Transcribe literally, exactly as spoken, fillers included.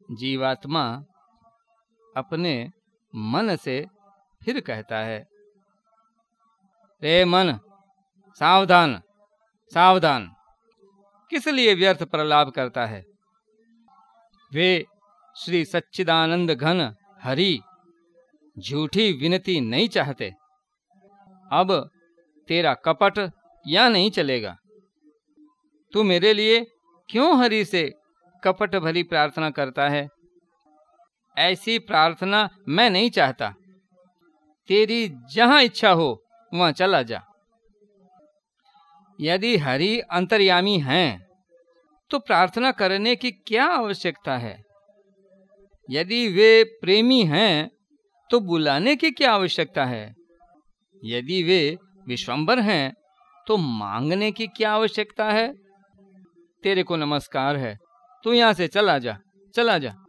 जीवात्मा अपने मन से फिर कहता है, रे मन, सावधान सावधान, किस लिए व्यर्थ प्रलाप करता है। वे श्री सच्चिदानंद घन हरि झूठी विनती नहीं चाहते। अब तेरा कपट या नहीं चलेगा। तू मेरे लिए क्यों हरि से कपट भरी प्रार्थना करता है। ऐसी प्रार्थना मैं नहीं चाहता। तेरी जहां इच्छा हो वहां चला जा। यदि हरि अंतर्यामी हैं तो प्रार्थना करने की क्या आवश्यकता है। यदि वे प्रेमी हैं तो बुलाने की क्या आवश्यकता है। यदि वे विश्वंभर हैं तो मांगने की क्या आवश्यकता है। तेरे को नमस्कार है, तू यहां से चला जा, चला जा।